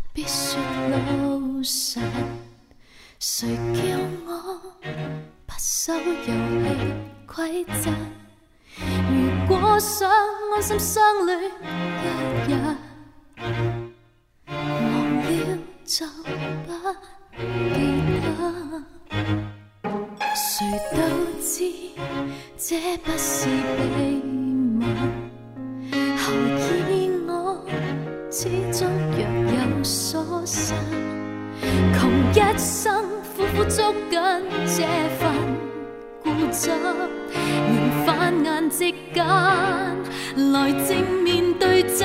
必说老实，谁叫我不守游戏规则？如果想安心相恋一日，忘了就不记得。谁都知这不是秘密，后以我始终若有所失，穷一生苦苦捉紧这份固执，连反眼即间来正面对质。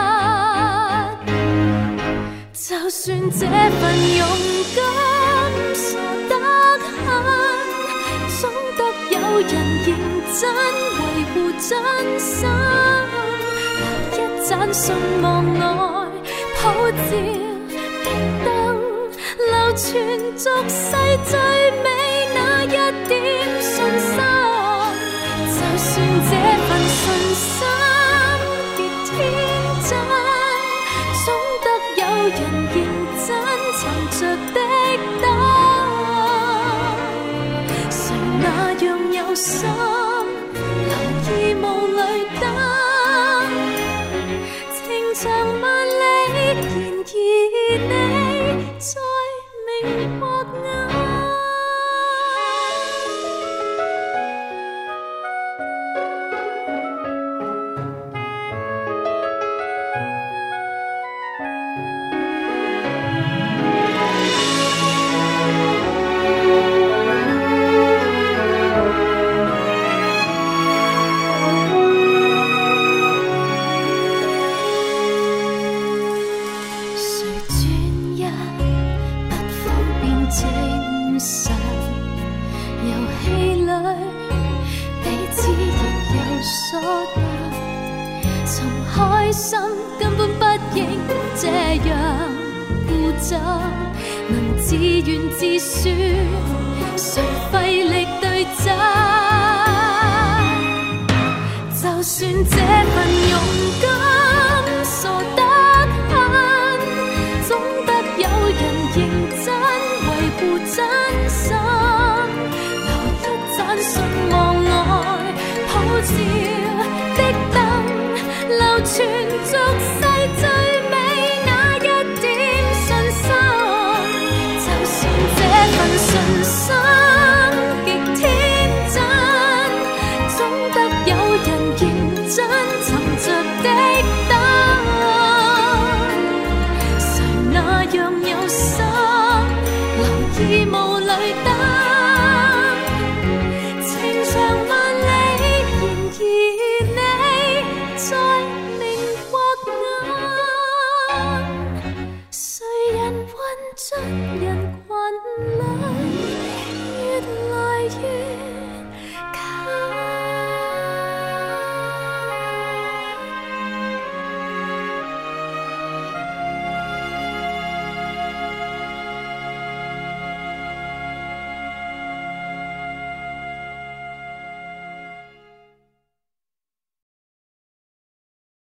就算这份勇敢傻得很，总得有人认真维护真心。留一盏信望外普照的灯，流传俗世最美那一点信心。就算这份信心别天真，总得有人认真寻着的答案。谁那样有心留意雾里灯，情长万里，然而你在明或暗。开心根本不应这样固执，能自圆自说，谁费力对质？就算这份勇敢